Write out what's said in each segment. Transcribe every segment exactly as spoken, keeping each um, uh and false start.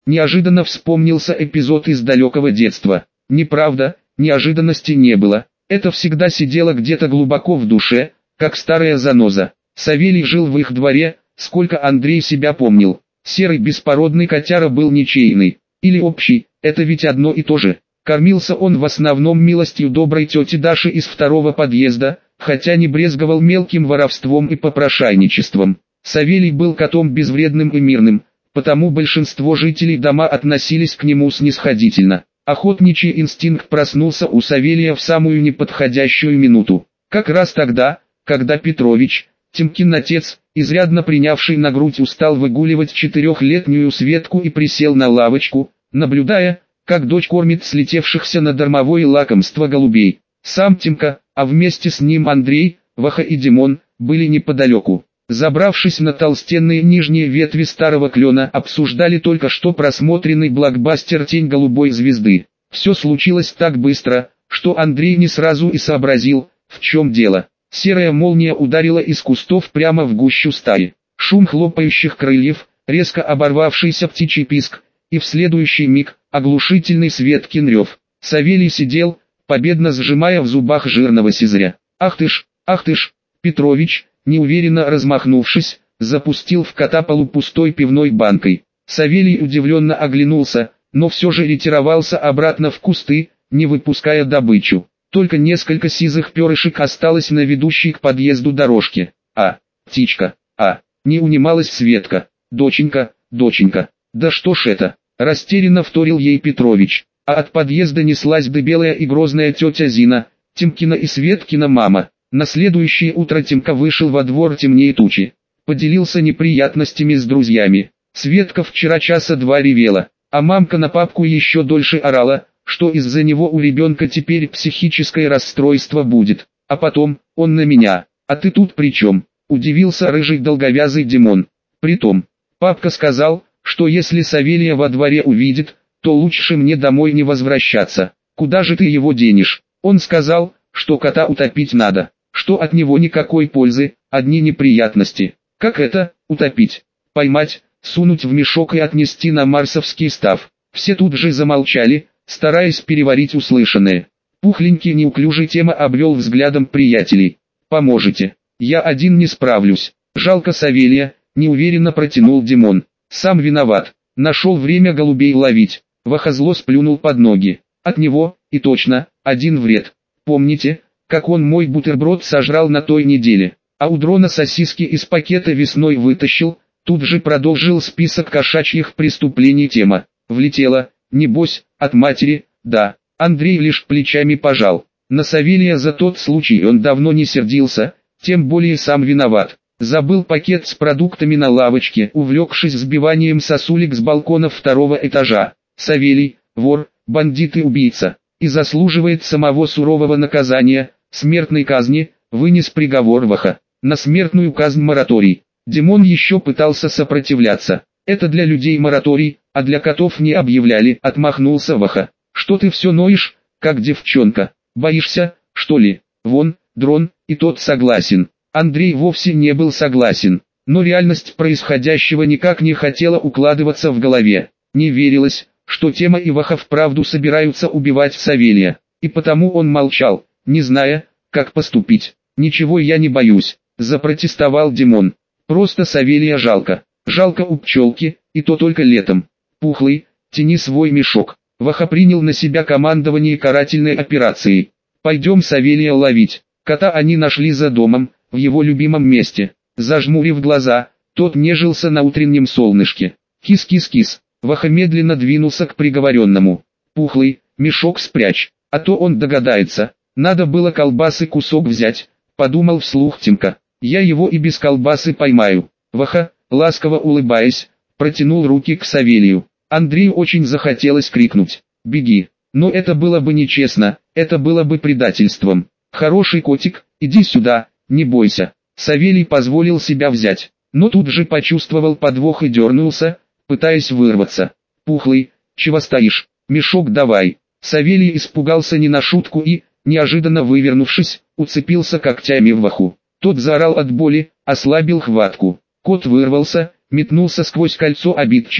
Неожиданно вспомнился эпизод из далекого детства. Неправда, неожиданности не было. Это всегда сидело где-то глубоко в душе, как старая заноза. Савелий жил в их дворе, сколько Андрей себя помнил. Серый беспородный котяра был ничейный, или общий, это ведь одно и то же. Кормился он в основном милостью доброй тети Даши из второго подъезда, хотя не брезговал мелким воровством и попрошайничеством. Савелий был котом безвредным и мирным, потому большинство жителей дома относились к нему снисходительно. Охотничий инстинкт проснулся у Савелия в самую неподходящую минуту. Как раз тогда, когда Петрович, Тимкин отец, изрядно принявший на грудь, устал выгуливать четырехлетнюю Светку и присел на лавочку, наблюдая, как дочь кормит слетевшихся на дармовое лакомство голубей. Сам Тимка, а вместе с ним Андрей, Ваха и Димон, были неподалеку. Забравшись на толстенные нижние ветви старого клена, обсуждали только что просмотренный блокбастер «Тень голубой звезды». Все случилось так быстро, что Андрей не сразу и сообразил, в чем дело. Серая молния ударила из кустов прямо в гущу стаи. Шум хлопающих крыльев, резко оборвавшийся птичий писк, и в следующий миг оглушительный Светкин рев. Савелий сидел, победно сжимая в зубах жирного сизря. «Ах ты ж, ах ты ж!» Петрович, неуверенно размахнувшись, запустил в кота полупустой пивной банкой. Савелий удивленно оглянулся, но все же ретировался обратно в кусты, не выпуская добычу. Только несколько сизых перышек осталось на ведущей к подъезду дорожке. «А, птичка, а!» Не унималась Светка. «Доченька, доченька, да что ж это?» Растерянно вторил ей Петрович. А от подъезда неслась дебелая и грозная тетя Зина, Тимкина и Светкина мама. На следующее утро Тимка вышел во двор темнее тучи. Поделился неприятностями с друзьями. Светка вчера часа два ревела, а мамка на папку еще дольше орала, что из-за него у ребенка теперь психическое расстройство будет. А потом, он на меня. «А ты тут при чем?» – удивился рыжий долговязый Димон. «Притом, папка сказал, что если Савелия во дворе увидит, то лучше мне домой не возвращаться. Куда же ты его денешь? Он сказал, что кота утопить надо, что от него никакой пользы, одни неприятности». «Как это, утопить?» «Поймать, сунуть в мешок и отнести на марсовский став». Все тут же замолчали, стараясь переварить услышанное. Пухленький неуклюжий Тема обвел взглядом приятелей. «Поможете? Я один не справлюсь. Жалко Савелия», — неуверенно протянул Димон. «Сам виноват. Нашел время голубей ловить». Ваха зло сплюнул под ноги. «От него, и точно, один вред. Помните, как он мой бутерброд сожрал на той неделе? А у дрона сосиски из пакета весной вытащил». Тут же продолжил список кошачьих преступлений Тема. «Влетело, небось, от матери, да». Андрей лишь плечами пожал. На Савелия за тот случай он давно не сердился, тем более сам виноват. Забыл пакет с продуктами на лавочке, увлекшись сбиванием сосулек с балкона второго этажа. Савелий, вор, бандит и убийца, и заслуживает самого сурового наказания, смертной казни, вынес приговор Ваха. На смертную казнь мораторий. Димон еще пытался сопротивляться. «Это для людей мораторий, а для котов не объявляли», — отмахнулся Ваха. «Что ты все ноешь, как девчонка? Боишься, что ли? Вон, дрон, и тот согласен». Андрей вовсе не был согласен, но реальность происходящего никак не хотела укладываться в голове. Не верилось, что Тема и Ваха вправду собираются убивать Савелия, и потому он молчал, не зная, как поступить. «Ничего я не боюсь», — запротестовал Димон. «Просто Савелия жалко. Жалко у пчелки, и то только летом. Пухлый, тяни свой мешок». Ваха принял на себя командование карательной операцией. «Пойдем Савелия ловить». Кота они нашли за домом, в его любимом месте. Зажмурив глаза, тот нежился на утреннем солнышке. «Кис-кис-кис». Ваха медленно двинулся к приговоренному. «Пухлый, мешок спрячь, а то он догадается. Надо было колбасы кусок взять», — подумал вслух Тимка. «Я его и без колбасы поймаю». Ваха, ласково улыбаясь, протянул руки к Савелию. Андрею очень захотелось крикнуть «Беги!», но это было бы нечестно, это было бы предательством. «Хороший котик, иди сюда, не бойся». Савелий позволил себя взять, но тут же почувствовал подвох и дернулся, пытаясь вырваться. «Пухлый, чего стоишь? Мешок давай». Савелий испугался не на шутку и, неожиданно вывернувшись, уцепился когтями в Ваху. Тот заорал от боли, ослабил хватку. Кот вырвался, метнулся сквозь кольцо обидчиков,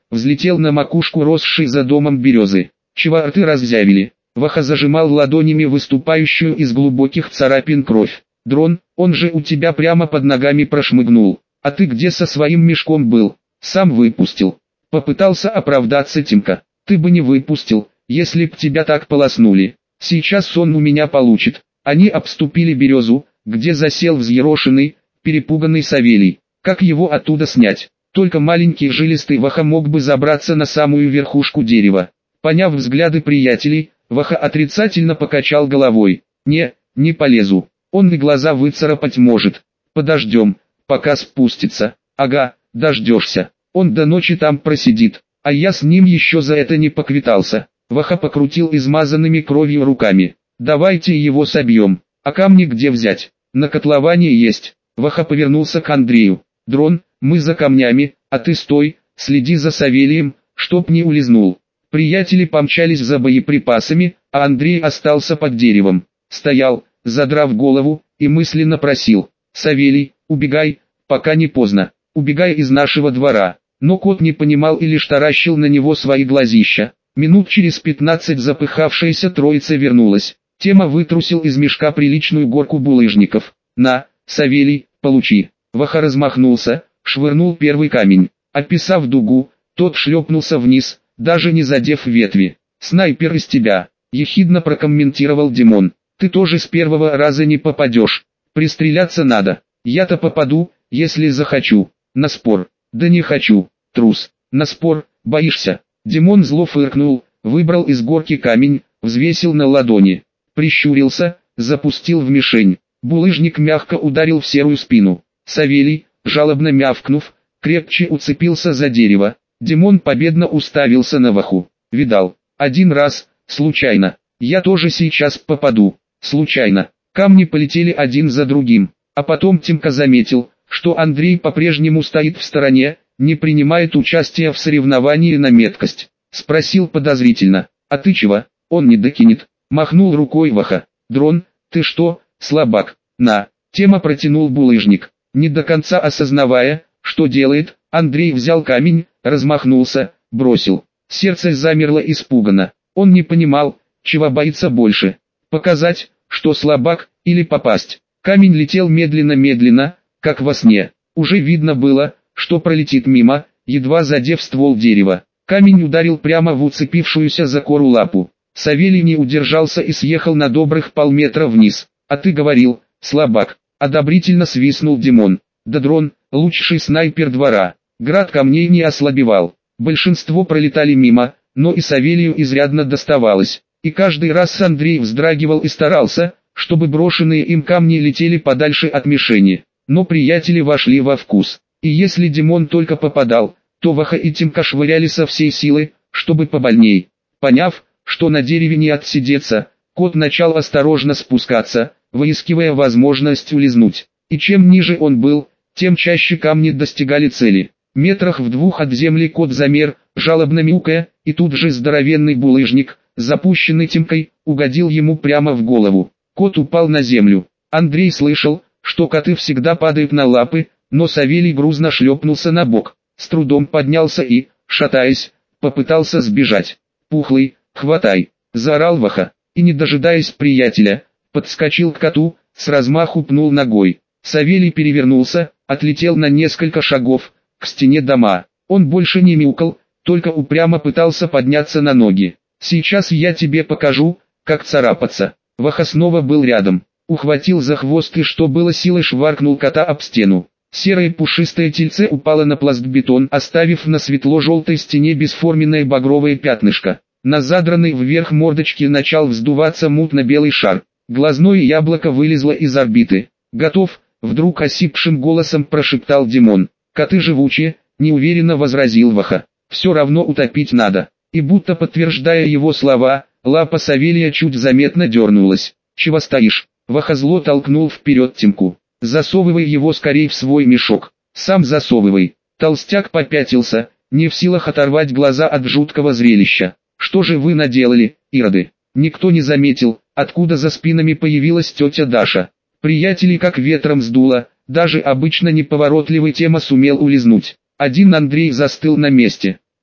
взлетел на макушку росшей за домом березы. Чего рты разъявили? Ваха зажимал ладонями выступающую из глубоких царапин кровь. Дрон, он же у тебя прямо под ногами прошмыгнул. А ты где со своим мешком был? Сам выпустил. Попытался оправдаться Тимка. Ты бы не выпустил, если б тебя так полоснули. Сейчас он у меня получит. Они обступили березу, где засел взъерошенный, перепуганный Савелий. Как его оттуда снять? Только маленький жилистый Ваха мог бы забраться на самую верхушку дерева. Поняв взгляды приятелей, Ваха отрицательно покачал головой. Не, не полезу. Он и глаза выцарапать может. Подождем, пока спустится. Ага, дождешься. Он до ночи там просидит, а я с ним еще за это не поквитался. Ваха покрутил измазанными кровью руками. Давайте его собьем. А камни где взять? На котловане есть. Ваха повернулся к Андрею. Дрон, мы за камнями, а ты стой, следи за Савелием, чтоб не улизнул. Приятели помчались за боеприпасами, а Андрей остался под деревом. Стоял, задрав голову, и мысленно просил. Савелий, убегай, пока не поздно. Убегай из нашего двора. Но кот не понимал и лишь таращил на него свои глазища. Минут через пятнадцать запыхавшаяся троица вернулась. Тема вытрусил из мешка приличную горку булыжников. На, Савелий, получи. Ваха размахнулся, швырнул первый камень. Описав дугу, тот шлепнулся вниз, даже не задев ветви. «Снайпер из тебя», — ехидно прокомментировал Димон. «Ты тоже с первого раза не попадешь. Пристреляться надо. Я-то попаду, если захочу. На спор». «Да не хочу, трус. На спор, боишься». Димон зло фыркнул, выбрал из горки камень, взвесил на ладони. Прищурился, запустил в мишень. Булыжник мягко ударил в серую спину. Савелий, жалобно мявкнув, крепче уцепился за дерево. Димон победно уставился на Ваху. «Видал, один раз, случайно. Я тоже сейчас попаду, случайно». Камни полетели один за другим. А потом Тимка заметил, что Андрей по-прежнему стоит в стороне, не принимает участия в соревновании на меткость. Спросил подозрительно. «А ты чего? Он не докинет». Махнул рукой Ваха. «Дрон, ты что, слабак?» «На». Тема протянул булыжник. Не до конца осознавая, что делает, Андрей взял камень, размахнулся, бросил. Сердце замерло испуганно. Он не понимал, чего боится больше. Показать, что слабак, или попасть. Камень летел медленно-медленно, как во сне. Уже видно было, что пролетит мимо, едва задев ствол дерева. Камень ударил прямо в уцепившуюся за кору лапу. Савелий не удержался и съехал на добрых полметра вниз. «А ты говорил, слабак», — одобрительно свистнул Димон. «Да Дрон, лучший снайпер двора». Град камней не ослабевал. Большинство пролетали мимо, но и Савелию изрядно доставалось. И каждый раз Андрей вздрагивал и старался, чтобы брошенные им камни летели подальше от мишени. Но приятели вошли во вкус. И если Димон только попадал, то Ваха и Тимка швыряли со всей силы, чтобы побольней. Поняв, что на дереве не отсидеться, кот начал осторожно спускаться, выискивая возможность улизнуть. И чем ниже он был, тем чаще камни достигали цели. Метрах в двух от земли кот замер, жалобно мяукая, и тут же здоровенный булыжник, запущенный Тимкой, угодил ему прямо в голову. Кот упал на землю. Андрей слышал, что коты всегда падают на лапы, но Савелий грузно шлепнулся на бок, с трудом поднялся и, шатаясь, попытался сбежать. «Пухлый, хватай!» — заорал Ваха, и не дожидаясь приятеля, подскочил к коту, с размаху пнул ногой. Савелий перевернулся, отлетел на несколько шагов, к стене дома. Он больше не мяукал, только упрямо пытался подняться на ноги. «Сейчас я тебе покажу, как царапаться». Ваха снова был рядом, ухватил за хвост и что было силой шваркнул кота об стену. Серое пушистое тельце упало на пластбетон, оставив на светло-желтой стене бесформенное багровое пятнышко. На задранной вверх мордочке начал вздуваться мутно-белый шар. Глазное яблоко вылезло из орбиты. «Готов», — вдруг осипшим голосом прошептал Димон. «Коты живучие», — неуверенно возразил Ваха. «Все равно утопить надо». И будто подтверждая его слова, лапа Савелия чуть заметно дернулась. «Чего стоишь?» Ваха зло толкнул вперед Тимку. «Засовывай его скорей в свой мешок. Сам засовывай». Толстяк попятился, не в силах оторвать глаза от жуткого зрелища. «Что же вы наделали, ироды?» Никто не заметил, откуда за спинами появилась тетя Даша. Приятелей как ветром сдуло, даже обычно неповоротливый Тема сумел улизнуть. Один Андрей застыл на месте.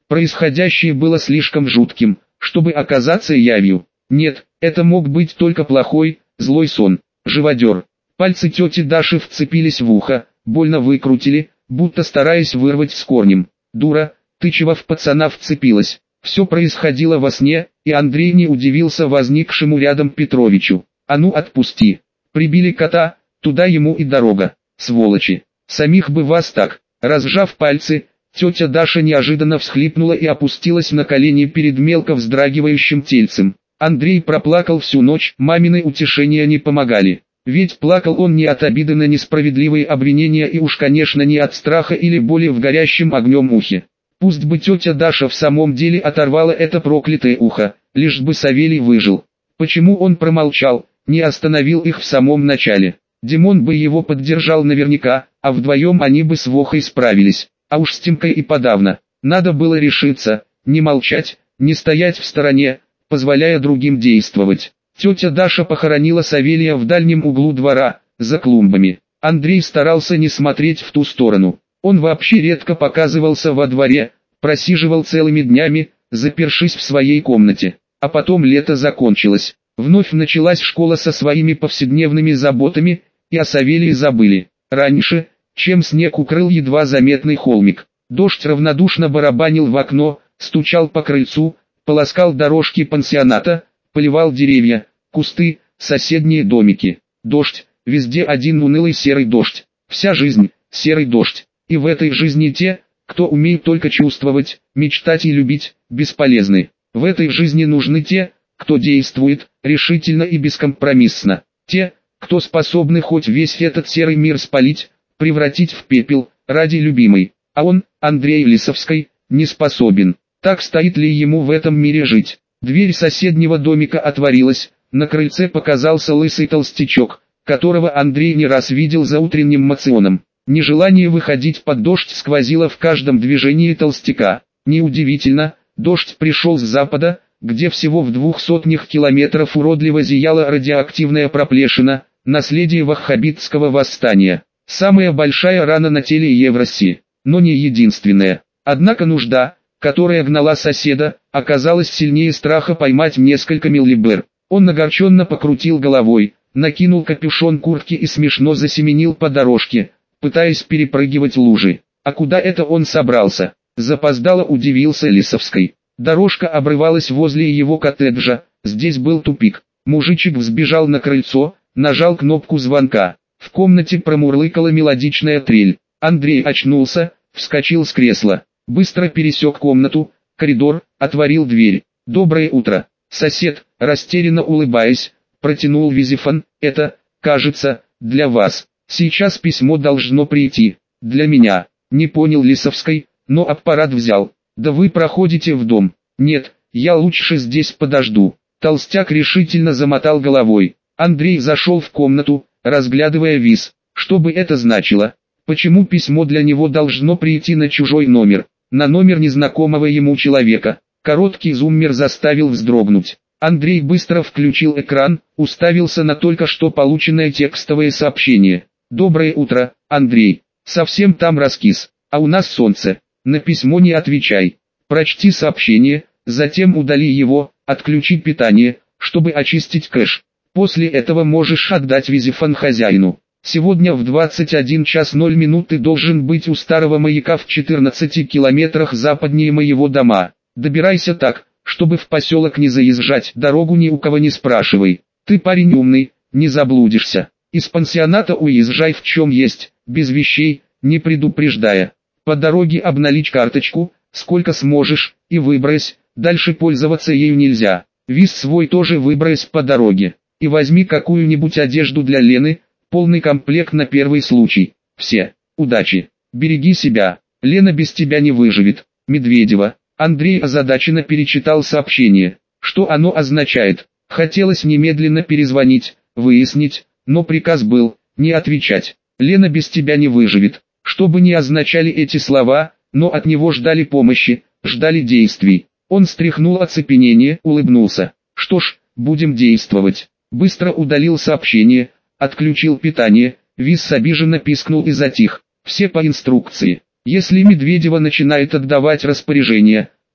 Происходящее было слишком жутким, чтобы оказаться явью. Нет, это мог быть только плохой, злой сон. Живодер. Пальцы тети Даши вцепились в ухо, больно выкрутили, будто стараясь вырвать с корнем. «Дура, ты чего в пацана вцепилась?» Все происходило во сне, и Андрей не удивился возникшему рядом Петровичу. «А ну отпусти!» Прибили кота, туда ему и дорога. Сволочи! Самих бы вас так! Разжав пальцы, тетя Даша неожиданно всхлипнула и опустилась на колени перед мелко вздрагивающим тельцем. Андрей проплакал всю ночь, мамины утешения не помогали. Ведь плакал он не от обиды на несправедливые обвинения и уж конечно не от страха или боли в горящем огнем ухе. Пусть бы тетя Даша в самом деле оторвала это проклятое ухо, лишь бы Савелий выжил. Почему он промолчал, не остановил их в самом начале? Димон бы его поддержал наверняка, а вдвоем они бы с Вохой справились. А уж с Тимкой и подавно. Надо было решиться, не молчать, не стоять в стороне, позволяя другим действовать. Тетя Даша похоронила Савелия в дальнем углу двора, за клумбами. Андрей старался не смотреть в ту сторону. Он вообще редко показывался во дворе, просиживал целыми днями, запершись в своей комнате. А потом лето закончилось. Вновь началась школа со своими повседневными заботами, и о Савелии забыли. Раньше, чем снег укрыл едва заметный холмик, дождь равнодушно барабанил в окно, стучал по крыльцу, полоскал дорожки пансионата, поливал деревья, кусты, соседние домики. Дождь, везде один унылый серый дождь. Вся жизнь – серый дождь. И в этой жизни те, кто умеет только чувствовать, мечтать и любить, бесполезны. В этой жизни нужны те, кто действует, решительно и бескомпромиссно. Те, кто способны хоть весь этот серый мир спалить, превратить в пепел, ради любимой. А он, Андрей Лисовский, не способен. Так стоит ли ему в этом мире жить? Дверь соседнего домика отворилась, на крыльце показался лысый толстячок, которого Андрей не раз видел за утренним моционом. Нежелание выходить под дождь сквозило в каждом движении толстяка. Неудивительно, дождь пришел с запада, где всего в двух сотнях километров уродливо зияла радиоактивная проплешина, наследие ваххабитского восстания. Самая большая рана на теле Евроси, но не единственная. Однако нужда, которая гнала соседа, оказалась сильнее страха поймать несколько миллибер. Он огорченно покрутил головой, накинул капюшон куртки и смешно засеменил по дорожке, пытаясь перепрыгивать лужи. А куда это он собрался? Запоздало удивился Лисовский. Дорожка обрывалась возле его коттеджа, здесь был тупик. Мужичек взбежал на крыльцо, нажал кнопку звонка. В комнате промурлыкала мелодичная трель. Андрей очнулся, вскочил с кресла, быстро пересек комнату, коридор, отворил дверь. «Доброе утро, сосед», растерянно улыбаясь, протянул Визифон. «Это, кажется, для вас. Сейчас письмо должно прийти. Для меня». Не понял Лисовский, но аппарат взял. «Да вы проходите в дом». «Нет, я лучше здесь подожду». Толстяк решительно замотал головой. Андрей зашел в комнату, разглядывая виз. Что бы это значило? Почему письмо для него должно прийти на чужой номер? На номер незнакомого ему человека. Короткий зуммер заставил вздрогнуть. Андрей быстро включил экран, уставился на только что полученное текстовое сообщение. «Доброе утро, Андрей. Совсем там раскис, а у нас солнце. На письмо не отвечай. Прочти сообщение, затем удали его, отключи питание, чтобы очистить кэш. После этого можешь отдать Визифон хозяину. Сегодня в двадцать один час ноль минут ты должен быть у старого маяка в четырнадцати километрах западнее моего дома. Добирайся так, чтобы в поселок не заезжать, дорогу ни у кого не спрашивай. Ты парень умный, не заблудишься. Из пансионата уезжай в чем есть, без вещей, не предупреждая. По дороге обналичь карточку, сколько сможешь, и выбрось, дальше пользоваться ею нельзя. Виз свой тоже выбрось по дороге. И возьми какую-нибудь одежду для Лены, полный комплект на первый случай. Все. Удачи. Береги себя. Лена без тебя не выживет. Медведева». Андрей озадаченно перечитал сообщение. Что оно означает? Хотелось немедленно перезвонить, выяснить, но приказ был, не отвечать. «Лена без тебя не выживет». Что бы ни означали эти слова, но от него ждали помощи, ждали действий. Он стряхнул оцепенение, улыбнулся. «Что ж, будем действовать». Быстро удалил сообщение, отключил питание, Виз обиженно пискнул и затих. Все по инструкции. Если Медведева начинает отдавать распоряжения,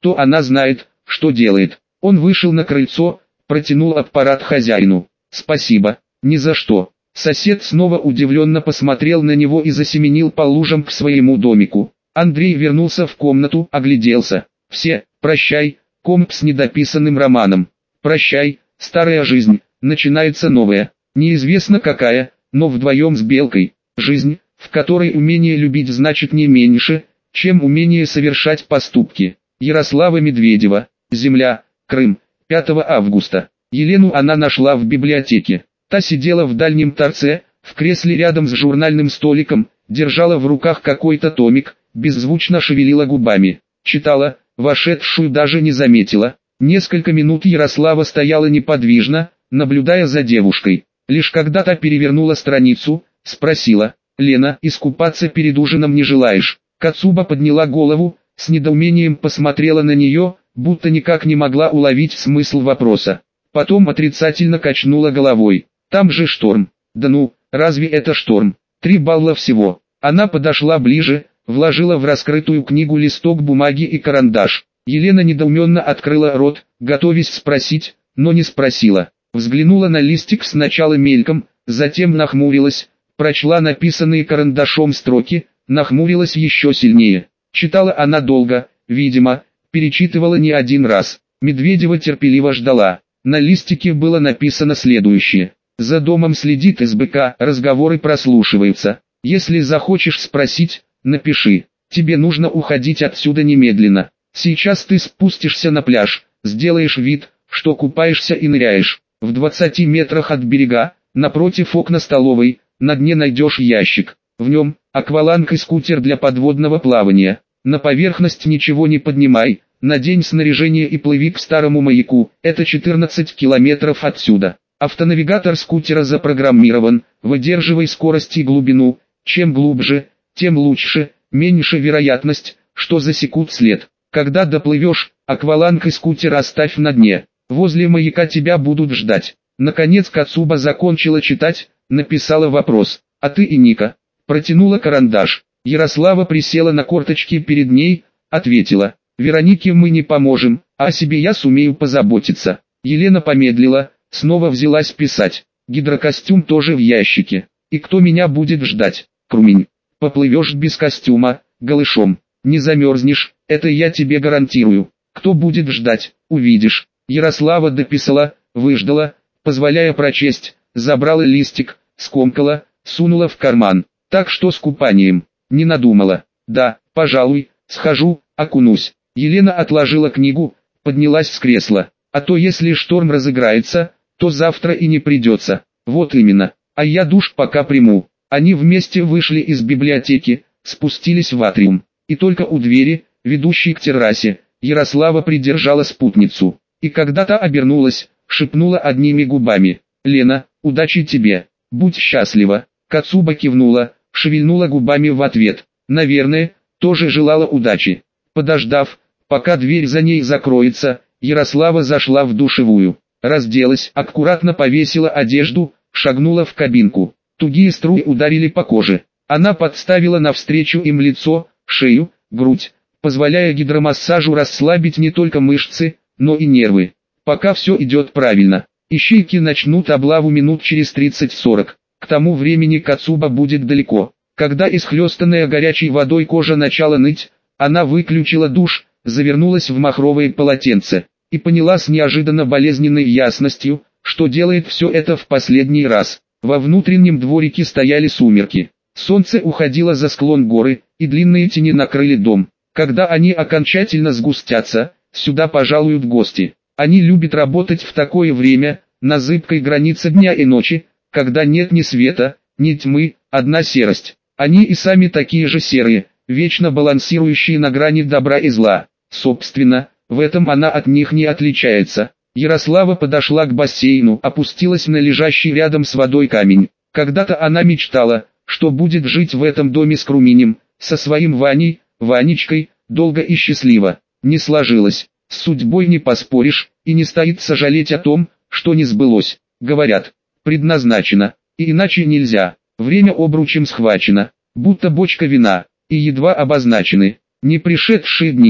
то она знает, что делает. Он вышел на крыльцо, протянул аппарат хозяину. «Спасибо, ни за что». Сосед снова удивленно посмотрел на него и засеменил по лужам к своему домику. Андрей вернулся в комнату, огляделся. Все, прощай, комп с недописанным романом. Прощай, старая жизнь, начинается новая. Неизвестно какая, но вдвоем с Белкой. Жизнь, в которой умение любить значит не меньше, чем умение совершать поступки. Ярослава Медведева. Земля, Крым. пятого августа. Елену она нашла в библиотеке. Та сидела в дальнем торце, в кресле рядом с журнальным столиком, держала в руках какой-то томик, беззвучно шевелила губами. Читала, вошедшую даже не заметила. Несколько минут Ярослава стояла неподвижно, наблюдая за девушкой. Лишь когда та перевернула страницу, спросила: «Лена, искупаться перед ужином не желаешь?» Кацуба подняла голову, с недоумением посмотрела на нее, будто никак не могла уловить смысл вопроса. Потом отрицательно качнула головой. «Там же шторм». «Да ну, разве это шторм? Три балла всего». Она подошла ближе, вложила в раскрытую книгу листок бумаги и карандаш. Елена недоуменно открыла рот, готовясь спросить, но не спросила. Взглянула на листик сначала мельком, затем нахмурилась, прочла написанные карандашом строки, нахмурилась еще сильнее. Читала она долго, видимо, перечитывала не один раз. Медведева терпеливо ждала. На листике было написано следующее: «За домом следит СБК, разговоры прослушиваются. Если захочешь спросить, напиши. Тебе нужно уходить отсюда немедленно. Сейчас ты спустишься на пляж, сделаешь вид, что купаешься и ныряешь. В двадцати метрах от берега, напротив окна столовой, на дне найдешь ящик. В нем акваланг и скутер для подводного плавания. На поверхность ничего не поднимай, надень снаряжение и плыви к старому маяку, это четырнадцать километров отсюда. Автонавигатор скутера запрограммирован, выдерживай скорость и глубину, чем глубже, тем лучше, меньше вероятность, что засекут след. Когда доплывешь, акваланг и скутер оставь на дне, возле маяка тебя будут ждать». Наконец Кацуба закончила читать, написала вопрос: «А ты и Ника?» Протянула карандаш. Ярослава присела на корточки перед ней, ответила: «Веронике мы не поможем, а о себе я сумею позаботиться». Елена помедлила, снова взялась писать. «Гидрокостюм тоже в ящике. И кто меня будет ждать? Крумень. Поплывешь без костюма, голышом. Не замерзнешь, это я тебе гарантирую. Кто будет ждать, увидишь». Ярослава дописала, выждала, позволяя прочесть, забрала листик, скомкала, сунула в карман. «Так что с купанием? Не надумала?» «Да, пожалуй, схожу, окунусь». Елена отложила книгу, поднялась с кресла. «А то если шторм разыграется, то завтра и не придется». «Вот именно. А я душ пока приму». Они вместе вышли из библиотеки, спустились в атриум. И только у двери, ведущей к террасе, Ярослава придержала спутницу. И когда та обернулась, шепнула одними губами: «Лена, удачи тебе, будь счастлива». Кацуба кивнула, шевельнула губами в ответ. Наверное, тоже желала удачи. Подождав, пока дверь за ней закроется, Ярослава зашла в душевую. Разделась, аккуратно повесила одежду, шагнула в кабинку. Тугие струи ударили по коже. Она подставила навстречу им лицо, шею, грудь, позволяя гидромассажу расслабить не только мышцы, но и нервы. Пока все идет правильно. Ищейки начнут облаву минут через тридцать-сорок. К тому времени Кацуба будет далеко. Когда исхлестанная горячей водой кожа начала ныть, она выключила душ, завернулась в махровое полотенце и поняла с неожиданно болезненной ясностью, что делает все это в последний раз. Во внутреннем дворике стояли сумерки. Солнце уходило за склон горы, и длинные тени накрыли дом. Когда они окончательно сгустятся, сюда пожалуют гости. Они любят работать в такое время, на зыбкой границе дня и ночи, когда нет ни света, ни тьмы, одна серость. Они и сами такие же серые, вечно балансирующие на грани добра и зла. Собственно, в этом она от них не отличается. Ярослава подошла к бассейну, опустилась на лежащий рядом с водой камень. Когда-то она мечтала, что будет жить в этом доме с Круминем, со своим Ваней, Ванечкой, долго и счастливо. Не сложилось, с судьбой не поспоришь, и не стоит сожалеть о том, что не сбылось. Говорят, предназначено, и иначе нельзя. Время обручем схвачено, будто бочка вина, и едва обозначены не пришедшие дни,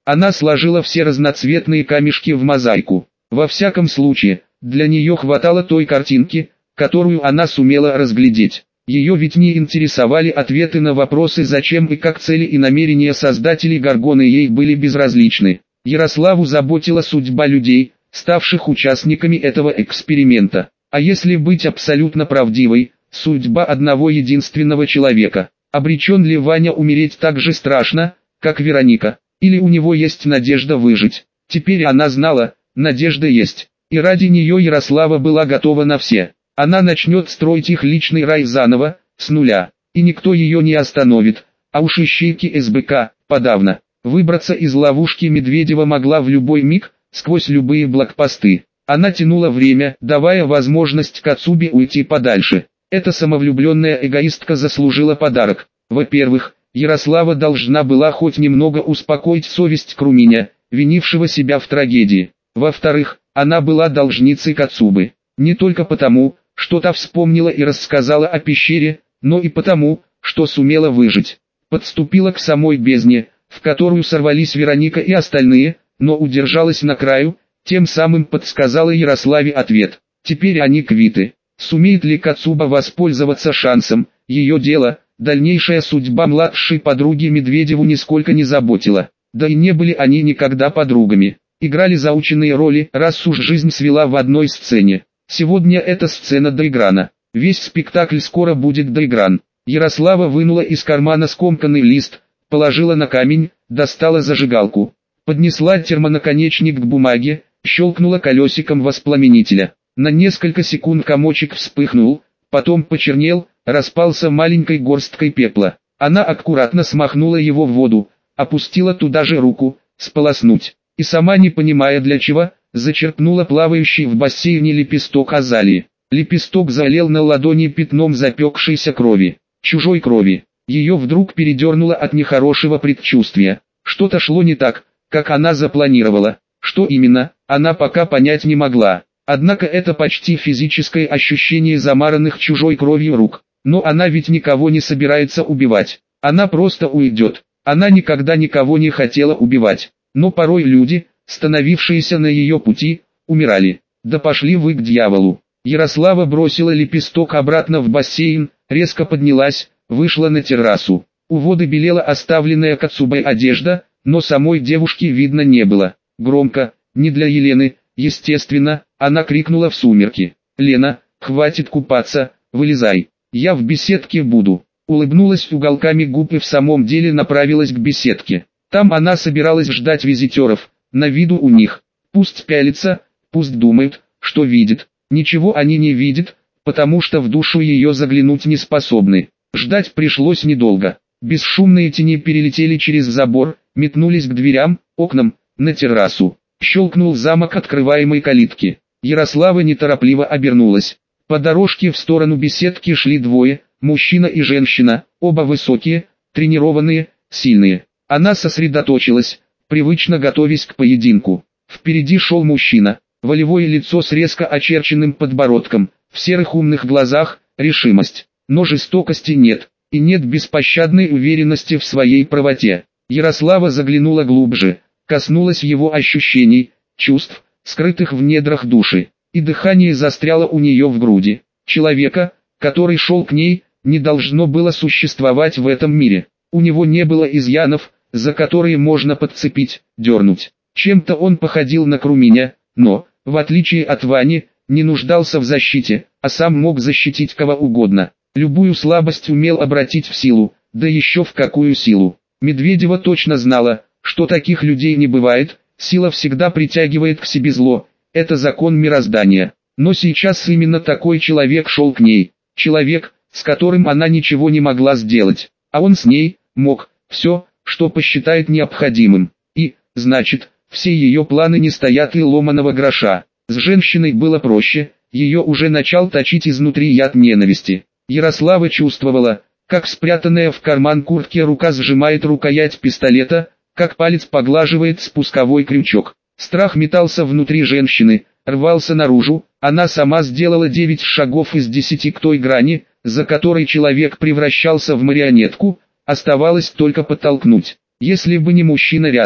Она сложила все разноцветные камешки в мозаику. Во всяком случае, для нее хватало той картинки, которую она сумела разглядеть. Ее ведь не интересовали ответы на вопросы зачем и как, цели и намерения создателей Горгоны ей были безразличны. Ярославу заботила судьба людей, ставших участниками этого эксперимента. А если быть абсолютно правдивой, судьба одного единственного человека. Обречен ли Ваня умереть так же страшно, как Вероника? Или у него есть надежда выжить? Теперь она знала, надежда есть. И ради нее Ярослава была готова на все. Она начнет строить их личный рай заново, с нуля. И никто ее не остановит. А уж ищейки эс бэ ка, подавно. Выбраться из ловушки Медведева могла в любой миг, сквозь любые блокпосты. Она тянула время, давая возможность Кацубе уйти подальше. Эта самовлюбленная эгоистка заслужила подарок. Во-первых, Ярослава должна была хоть немного успокоить совесть Круменя, винившего себя в трагедии. Во-вторых, она была должницей Кацубы. Не только потому, что та вспомнила и рассказала о пещере, но и потому, что сумела выжить. Подступила к самой бездне, в которую сорвались Вероника и остальные, но удержалась на краю, тем самым подсказала Ярославе ответ. Теперь они квиты. Сумеет ли Кацуба воспользоваться шансом, ее дело, дальнейшая судьба младшей подруги Медведеву нисколько не заботила. Да и не были они никогда подругами. Играли заученные роли, раз уж жизнь свела в одной сцене. Сегодня эта сцена доиграна. Весь спектакль скоро будет доигран. Ярослава вынула из кармана скомканный лист, положила на камень, достала зажигалку. Поднесла термонаконечник к бумаге, щелкнула колесиком воспламенителя. На несколько секунд комочек вспыхнул, потом почернел, распался маленькой горсткой пепла. Она аккуратно смахнула его в воду, опустила туда же руку, сполоснуть. И сама, не понимая для чего, зачерпнула плавающий в бассейне лепесток азалии. Лепесток залил на ладони пятном запекшейся крови. Чужой крови. Ее вдруг передернуло от нехорошего предчувствия. Что-то шло не так, как она запланировала. Что именно, она пока понять не могла. Однако это почти физическое ощущение замаранных чужой кровью рук. Но она ведь никого не собирается убивать. Она просто уйдет. Она никогда никого не хотела убивать. Но порой люди, становившиеся на ее пути, умирали. Да пошли вы к дьяволу. Ярослава бросила лепесток обратно в бассейн, резко поднялась, вышла на террасу. У воды белела оставленная Кацубой одежда, но самой девушки видно не было. Громко, не для Елены, естественно, она крикнула в сумерки. «Лена, хватит купаться, вылезай, я в беседке буду». Улыбнулась уголками губ и в самом деле направилась к беседке. Там она собиралась ждать визитеров, на виду у них. Пусть пялится, пусть думают, что видит. Ничего они не видят, потому что в душу ее заглянуть не способны. Ждать пришлось недолго. Бесшумные тени перелетели через забор, метнулись к дверям, окнам, на террасу. Щелкнул замок открываемой калитки. Ярослава неторопливо обернулась. По дорожке в сторону беседки шли двое, мужчина и женщина, оба высокие, тренированные, сильные. Она сосредоточилась, привычно готовясь к поединку. Впереди шел мужчина, волевое лицо с резко очерченным подбородком, в серых умных глазах решимость, но жестокости нет, и нет беспощадной уверенности в своей правоте. Ярослава заглянула глубже, коснулась его ощущений, чувств, скрытых в недрах души, и дыхание застряло у нее в груди. Человека, который шел к ней, не должно было существовать в этом мире. У него не было изъянов, за которые можно подцепить, дернуть. Чем-то он походил на Круменя, но, в отличие от Вани, не нуждался в защите, а сам мог защитить кого угодно. Любую слабость умел обратить в силу, да еще в какую силу. Медведева точно знала, что таких людей не бывает, сила всегда притягивает к себе зло, это закон мироздания. Но сейчас именно такой человек шел к ней, человек, с которым она ничего не могла сделать, а он с ней мог все, что посчитает необходимым. И, значит, все ее планы не стоят и ломаного гроша. С женщиной было проще, ее уже начал точить изнутри яд ненависти. Ярослава чувствовала, как спрятанная в карман куртки рука сжимает рукоять пистолета, как палец поглаживает спусковой крючок. Страх метался внутри женщины, рвался наружу, она сама сделала девять шагов из десяти к той грани, за которой человек превращался в марионетку, оставалось только подтолкнуть. Если бы не мужчина рядом,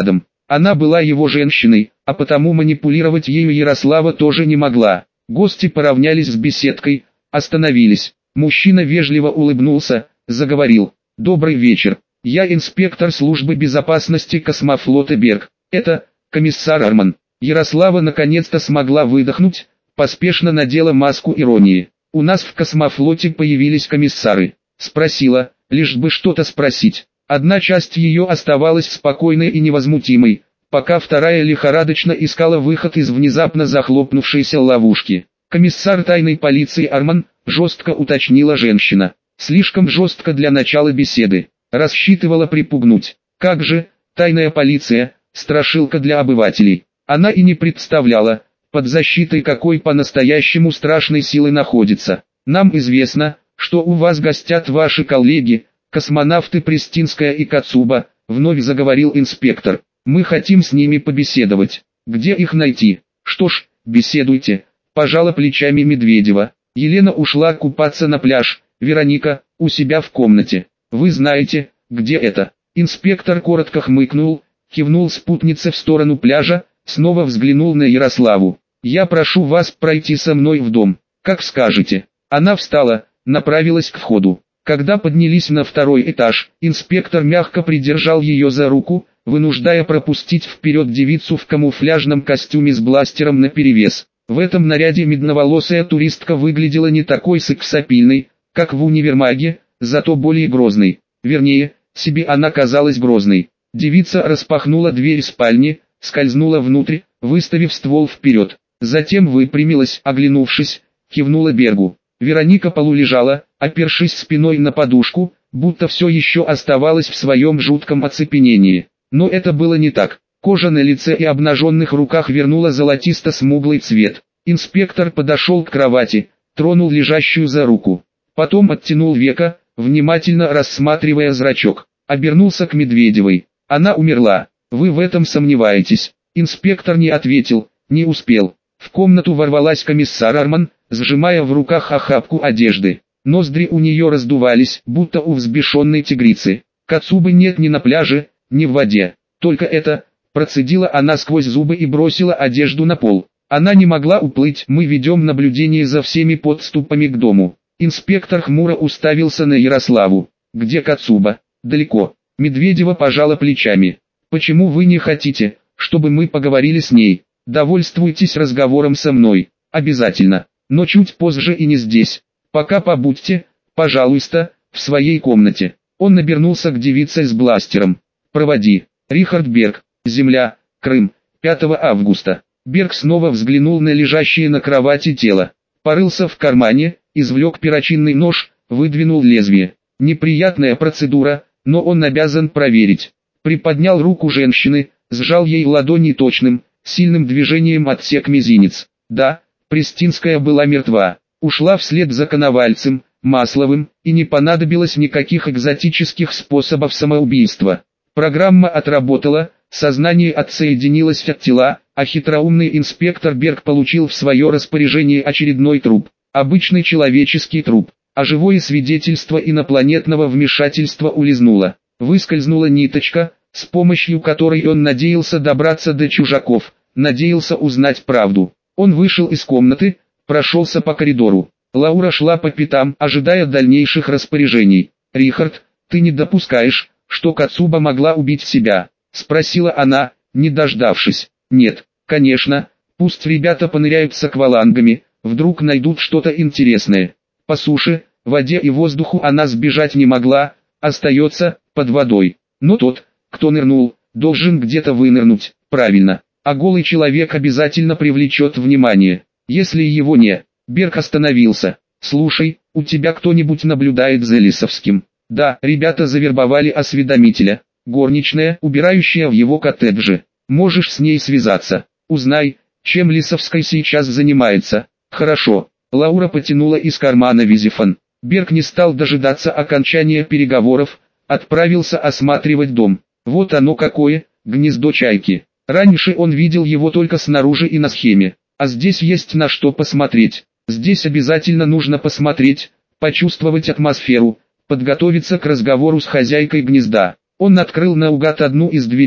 Она была его женщиной, а потому манипулировать ею Ярослава тоже не могла. Гости поравнялись с беседкой, остановились. Мужчина вежливо улыбнулся, заговорил. «Добрый вечер. Я инспектор службы безопасности космофлота Берг. Это комиссар Арман». Ярослава наконец-то смогла выдохнуть, поспешно надела маску иронии. «У нас в космофлоте появились комиссары». Спросила, лишь бы что-то спросить. Одна часть ее оставалась спокойной и невозмутимой, пока вторая лихорадочно искала выход из внезапно захлопнувшейся ловушки. «Комиссар тайной полиции Арман», — жестко уточнила женщина. Слишком жестко для начала беседы. Рассчитывала припугнуть. Как же, тайная полиция, страшилка для обывателей. Она и не представляла, под защитой какой по-настоящему страшной силы находится. «Нам известно, что у вас гостят ваши коллеги, космонавты Пристинская и Кацуба», — вновь заговорил инспектор. «Мы хотим с ними побеседовать. Где их найти?» «Что ж, беседуйте», — пожала плечами Медведева. Елена ушла купаться на пляж, Вероника — у себя в комнате. «Вы знаете, где это?» Инспектор коротко хмыкнул, кивнул спутнице в сторону пляжа, снова взглянул на Ярославу. «Я прошу вас пройти со мной в дом, как скажете». Она встала, направилась к входу. Когда поднялись на второй этаж, инспектор мягко придержал ее за руку, вынуждая пропустить вперед девицу в камуфляжном костюме с бластером наперевес. В этом наряде медноволосая туристка выглядела не такой сексапильной, как в универмаге, зато более грозной. Вернее, себе она казалась грозной. Девица распахнула дверь спальни, скользнула внутрь, выставив ствол вперед. Затем выпрямилась, оглянувшись, кивнула Бергу. Вероника полулежала, опершись спиной на подушку, будто все еще оставалась в своем жутком оцепенении. Но это было не так. Кожа на лице и обнаженных руках вернула золотисто-смуглый цвет. Инспектор подошел к кровати, тронул лежащую за руку. Потом оттянул века, внимательно рассматривая зрачок. Обернулся к Медведевой. «Она умерла. Вы в этом сомневаетесь?» Инспектор не ответил, не успел. В комнату ворвалась комиссар Арман, сжимая в руках охапку одежды. Ноздри у нее раздувались, будто у взбешенной тигрицы. «Кацубы нет ни на пляже, ни в воде. Только это...» Процедила она сквозь зубы и бросила одежду на пол. «Она не могла уплыть, мы ведем наблюдение за всеми подступами к дому». Инспектор хмуро уставился на Ярославу. «Где Кацуба?» «Далеко». Медведева пожала плечами. «Почему вы не хотите, чтобы мы поговорили с ней?» «Довольствуйтесь разговором со мной. Обязательно. Но чуть позже и не здесь. Пока побудьте, пожалуйста, в своей комнате». Он обернулся к девице с бластером. «Проводи. Рихард Берг. Земля, Крым. пятого августа». Берг снова взглянул на лежащее на кровати тело. Порылся в кармане, извлек перочинный нож, выдвинул лезвие. Неприятная процедура, но он обязан проверить. Приподнял руку женщины, сжал ей ладони точным, сильным движением отсек мизинец. Да, Пристинская была мертва. Ушла вслед за Коновальцем, Масловым, и не понадобилось никаких экзотических способов самоубийства. Программа отработала, сознание отсоединилось от тела, а хитроумный инспектор Берг получил в свое распоряжение очередной труп. Обычный человеческий труп, а живое свидетельство инопланетного вмешательства улизнуло. Выскользнула ниточка, с помощью которой он надеялся добраться до чужаков, надеялся узнать правду. Он вышел из комнаты, прошелся по коридору. Лаура шла по пятам, ожидая дальнейших распоряжений. «Рихард, ты не допускаешь, что Кацуба могла убить себя?» — спросила она, не дождавшись. «Нет, конечно, пусть ребята поныряют с аквалангами, вдруг найдут что-то интересное. По суше, воде и воздуху она сбежать не могла, остается под водой. Но тот, кто нырнул, должен где-то вынырнуть, правильно. А голый человек обязательно привлечет внимание. Если его не...» Берг остановился. «Слушай, у тебя кто-нибудь наблюдает за Лисовским?» «Да, ребята завербовали осведомителя. Горничная, убирающая в его коттедже. Можешь с ней связаться. Узнай, чем Лисовская сейчас занимается». «Хорошо». Лаура потянула из кармана визифон. Берг не стал дожидаться окончания переговоров, отправился осматривать дом. Вот оно какое, гнездо чайки. Раньше он видел его только снаружи и на схеме. А здесь есть на что посмотреть. Здесь обязательно нужно посмотреть, почувствовать атмосферу, подготовиться к разговору с хозяйкой гнезда. Он открыл наугад одну из дверей,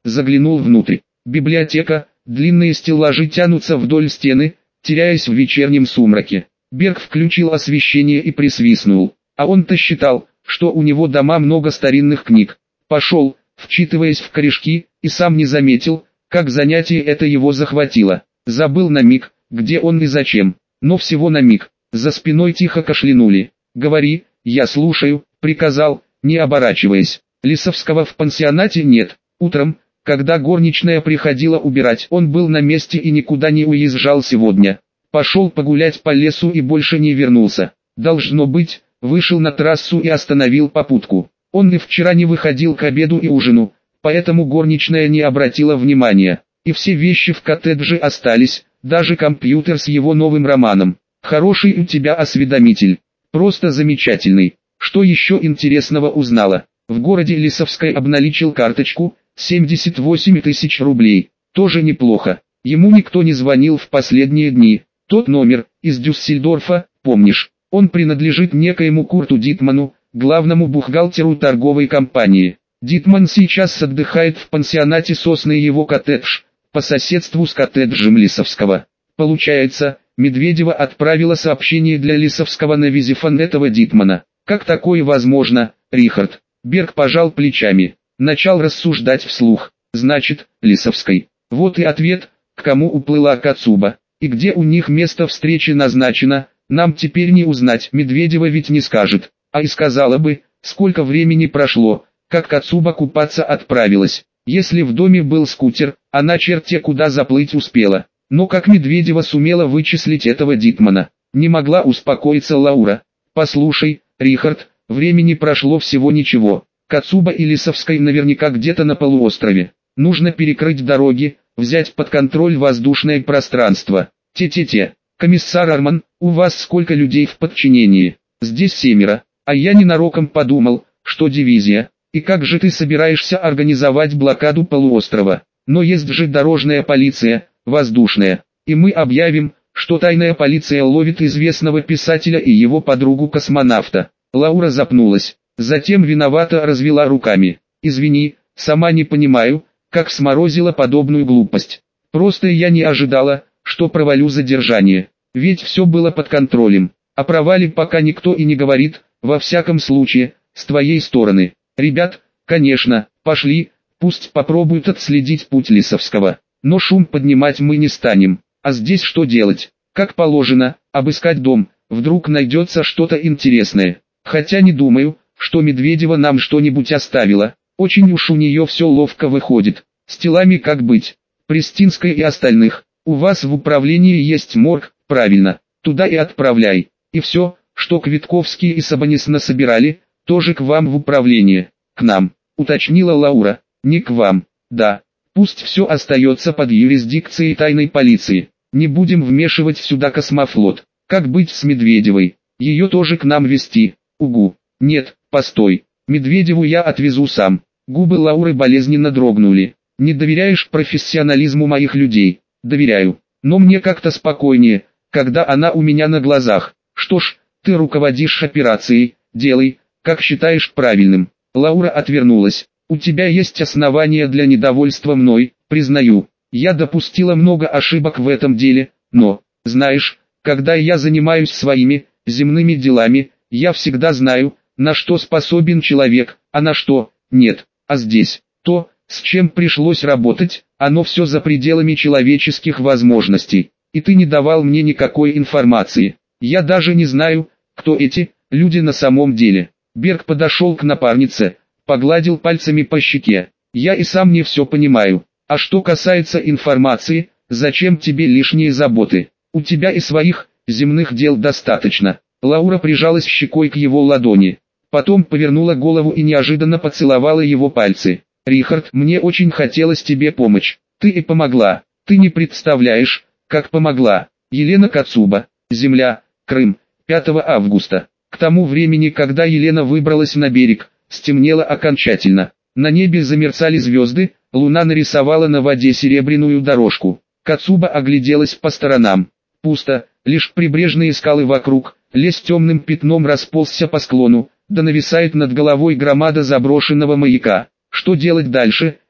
заглянул внутрь. Библиотека, длинные стеллажи тянутся вдоль стены, теряясь в вечернем сумраке. Берг включил освещение и присвистнул. А он-то считал, что у него дома много старинных книг. Пошел, вчитываясь в корешки, и сам не заметил, как занятие это его захватило. Забыл на миг, где он и зачем, но всего на миг. За спиной тихо кашлянули. «Говори, я слушаю», — приказал, не оборачиваясь. Лисовского в пансионате нет. Утром, когда горничная приходила убирать, он был на месте и никуда не уезжал сегодня. Пошел погулять по лесу и больше не вернулся. Должно быть, вышел на трассу и остановил попутку. Он и вчера не выходил к обеду и ужину, поэтому горничная не обратила внимания. И все вещи в коттедже остались, даже компьютер с его новым романом. Хороший у тебя осведомитель. Просто замечательный. Что еще интересного узнала? В городе Лисовской обналичил карточку, семьдесят восемь тысяч рублей. Тоже неплохо. Ему никто не звонил в последние дни. Тот номер, из Дюссельдорфа, помнишь, он принадлежит некоему Курту Дитману, главному бухгалтеру торговой компании. Дитман сейчас отдыхает в пансионате «Сосны», его коттедж, по соседству с коттеджем Лисовского. Получается, Медведева отправила сообщение для Лисовского на визифон этого Дитмана. Как такое возможно, Рихард? Берг пожал плечами. Начал рассуждать вслух. Значит, Лисовской. Вот и ответ, к кому уплыла Кацуба. И где у них место встречи назначено, нам теперь не узнать. Медведева ведь не скажет. А и сказала бы, сколько времени прошло, как Кацуба купаться отправилась. Если в доме был скутер, она черте куда заплыть успела. Но как Медведева сумела вычислить этого Дитмана? Не могла успокоиться Лаура. Послушай, Рихард, времени прошло всего ничего. Кацуба и Лисовской наверняка где-то на полуострове. Нужно перекрыть дороги, взять под контроль воздушное пространство. Те-те-те. Комиссар Арман, у вас сколько людей в подчинении? Здесь семеро. А я ненароком подумал, что дивизия. И как же ты собираешься организовать блокаду полуострова? Но есть же дорожная полиция, воздушная. И мы объявим, что тайная полиция ловит известного писателя и его подругу-космонавта. Лаура запнулась. Затем виновато развела руками. Извини, сама не понимаю, как сморозила подобную глупость. Просто я не ожидала, что провалю задержание. Ведь все было под контролем. О провале пока никто и не говорит, во всяком случае, с твоей стороны. Ребят, конечно, пошли, пусть попробуют отследить путь Лисовского. Но шум поднимать мы не станем. А здесь что делать? Как положено, обыскать дом, вдруг найдется что-то интересное. Хотя не думаю, что Медведева нам что-нибудь оставила. Очень уж у нее все ловко выходит. С телами как быть? Пристинской и остальных. У вас в управлении есть морг, правильно, туда и отправляй. И все, что Квитковские и Сабанис насобирали, тоже к вам в управление. К нам, уточнила Лаура. Не к вам, да. Пусть все остается под юрисдикцией тайной полиции. Не будем вмешивать сюда космофлот. Как быть с Медведевой? Ее тоже к нам вести. Угу. Нет, постой. Медведеву я отвезу сам. Губы Лауры болезненно дрогнули. Не доверяешь профессионализму моих людей? Доверяю. Но мне как-то спокойнее, когда она у меня на глазах. Что ж, ты руководишь операцией, делай, как считаешь правильным. Лаура отвернулась. У тебя есть основания для недовольства мной, признаю. Я допустила много ошибок в этом деле, но, знаешь, когда я занимаюсь своими, земными делами, я всегда знаю, на что способен человек, а на что нет. А здесь, то, с чем пришлось работать, оно все за пределами человеческих возможностей. И ты не давал мне никакой информации. Я даже не знаю, кто эти люди на самом деле. Берг подошел к напарнице, погладил пальцами по щеке. Я и сам не все понимаю. А что касается информации, зачем тебе лишние заботы? У тебя и своих, земных дел достаточно. Лаура прижалась щекой к его ладони. Потом повернула голову и неожиданно поцеловала его пальцы. Рихард, мне очень хотелось тебе помочь. Ты и помогла. Ты не представляешь, как помогла. Елена Кацуба. Земля, Крым. пятого августа. К тому времени, когда Елена выбралась на берег, стемнело окончательно. На небе замерцали звезды, луна нарисовала на воде серебряную дорожку. Кацуба огляделась по сторонам. Пусто, лишь прибрежные скалы вокруг, лес темным пятном расползся по склону, да нависает над головой громада заброшенного маяка. Что делать дальше,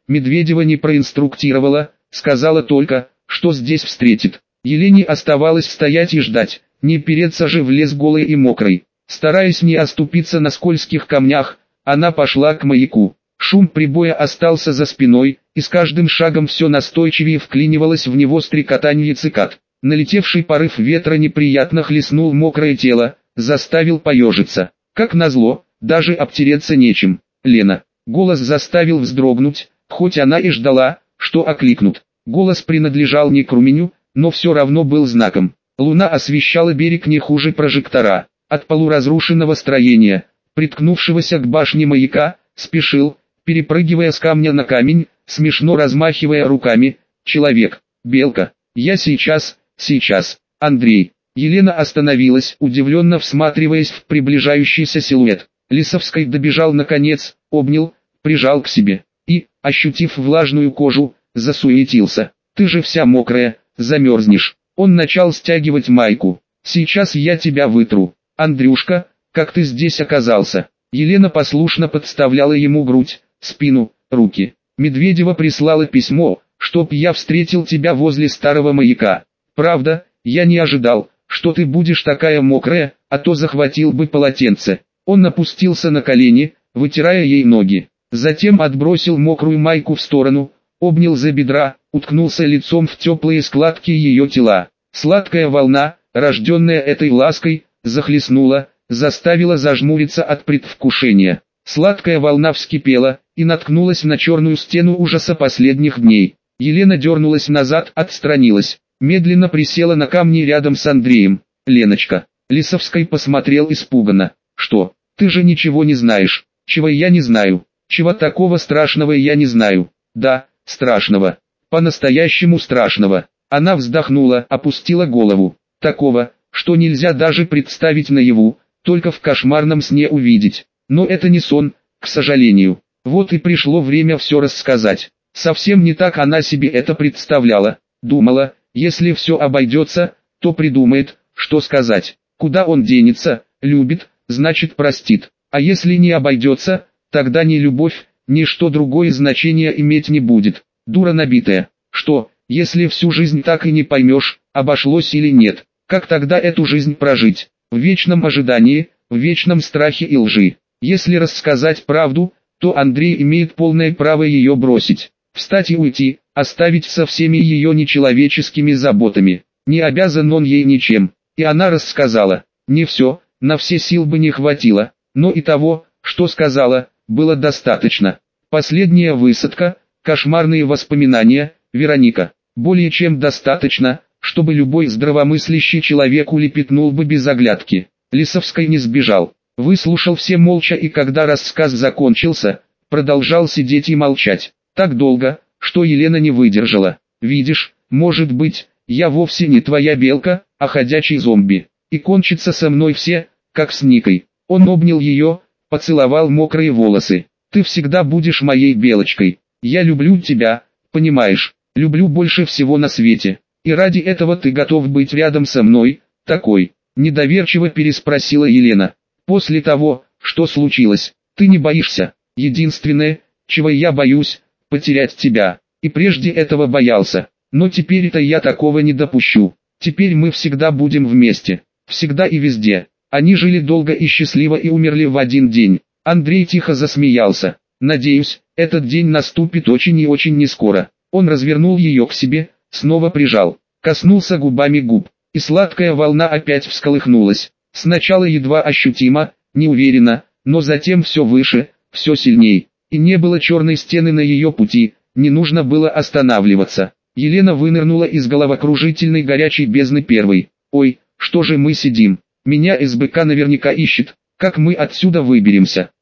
Медведева не проинструктировала, сказала только, что здесь встретит. Елене оставалось стоять и ждать, не переться же в лес голой и мокрой. Стараясь не оступиться на скользких камнях, она пошла к маяку. Шум прибоя остался за спиной, и с каждым шагом все настойчивее вклинивалось в него стрекотанье цикад. Налетевший порыв ветра неприятно хлестнул мокрое тело, заставил поежиться. Как назло, даже обтереться нечем. «Лена!» Голос заставил вздрогнуть, хоть она и ждала, что окликнут. Голос принадлежал не к Руменю, но все равно был знаком. Луна освещала берег не хуже прожектора. От полуразрушенного строения, приткнувшегося к башне маяка, спешил, перепрыгивая с камня на камень, смешно размахивая руками, человек, белка. «Я сейчас, сейчас, Андрей». Елена остановилась, удивленно всматриваясь в приближающийся силуэт. Лисовской добежал наконец, обнял, прижал к себе и, ощутив влажную кожу, засуетился. «Ты же вся мокрая, замерзнешь». Он начал стягивать майку. «Сейчас я тебя вытру. Андрюшка, как ты здесь оказался?» Елена послушно подставляла ему грудь, спину, руки. «Медведева прислала письмо, чтоб я встретил тебя возле старого маяка. Правда, я не ожидал, что ты будешь такая мокрая, а то захватил бы полотенце». Он опустился на колени, вытирая ей ноги. Затем отбросил мокрую майку в сторону, обнял за бедра, уткнулся лицом в теплые складки ее тела. Сладкая волна, рожденная этой лаской, захлестнула, заставила зажмуриться от предвкушения. Сладкая волна вскипела и наткнулась на черную стену ужаса последних дней. Елена дернулась назад, отстранилась, медленно присела на камни рядом с Андреем. «Леночка». Лисовской посмотрел испуганно. «Что? Ты же ничего не знаешь». «Чего я не знаю? Чего такого страшного я не знаю?» «Да, страшного. По-настоящему страшного». Она вздохнула, опустила голову. «Такого, что нельзя даже представить наяву, только в кошмарном сне увидеть. Но это не сон, к сожалению. Вот и пришло время все рассказать». Совсем не так она себе это представляла. Думала, если все обойдется, то придумает, что сказать. Куда он денется, любит, значит простит. А если не обойдется, тогда ни любовь, ни что другое значения иметь не будет. Дура набитая. Что, если всю жизнь так и не поймешь, обошлось или нет? Как тогда эту жизнь прожить? В вечном ожидании, в вечном страхе и лжи. Если рассказать правду, то Андрей имеет полное право ее бросить. Встать и уйти, оставить со всеми ее нечеловеческими заботами. Не обязан он ей ничем. И она рассказала. Не все, на все сил бы не хватило, но и того, что сказала, было достаточно. Последняя высадка, кошмарные воспоминания, Вероника. Более чем достаточно, чтобы любой здравомыслящий человек улепетнул бы без оглядки. Лисовской не сбежал. Выслушал все молча, и когда рассказ закончился, продолжал сидеть и молчать. Так долго, что Елена не выдержала. «Видишь, может быть, я вовсе не твоя белка, а ходячий зомби. И кончится со мной все, как с Никой». Он обнял ее, поцеловал мокрые волосы. «Ты всегда будешь моей белочкой. Я люблю тебя, понимаешь, люблю больше всего на свете. И ради этого ты готов быть рядом со мной, такой?» Недоверчиво переспросила Елена. «После того, что случилось, ты не боишься? Единственное, чего я боюсь, потерять тебя. И прежде этого боялся. Но теперь-то я такого не допущу. Теперь мы всегда будем вместе. Всегда и везде». Они жили долго и счастливо и умерли в один день. Андрей тихо засмеялся. «Надеюсь, этот день наступит очень и очень нескоро». Он развернул ее к себе, снова прижал, коснулся губами губ, и сладкая волна опять всколыхнулась. Сначала едва ощутимо, неуверенно, но затем все выше, все сильней. И не было черной стены на ее пути, не нужно было останавливаться. Елена вынырнула из головокружительной горячей бездны первой. «Ой, что же мы сидим? Меня СБК наверняка ищет. Как мы отсюда выберемся?»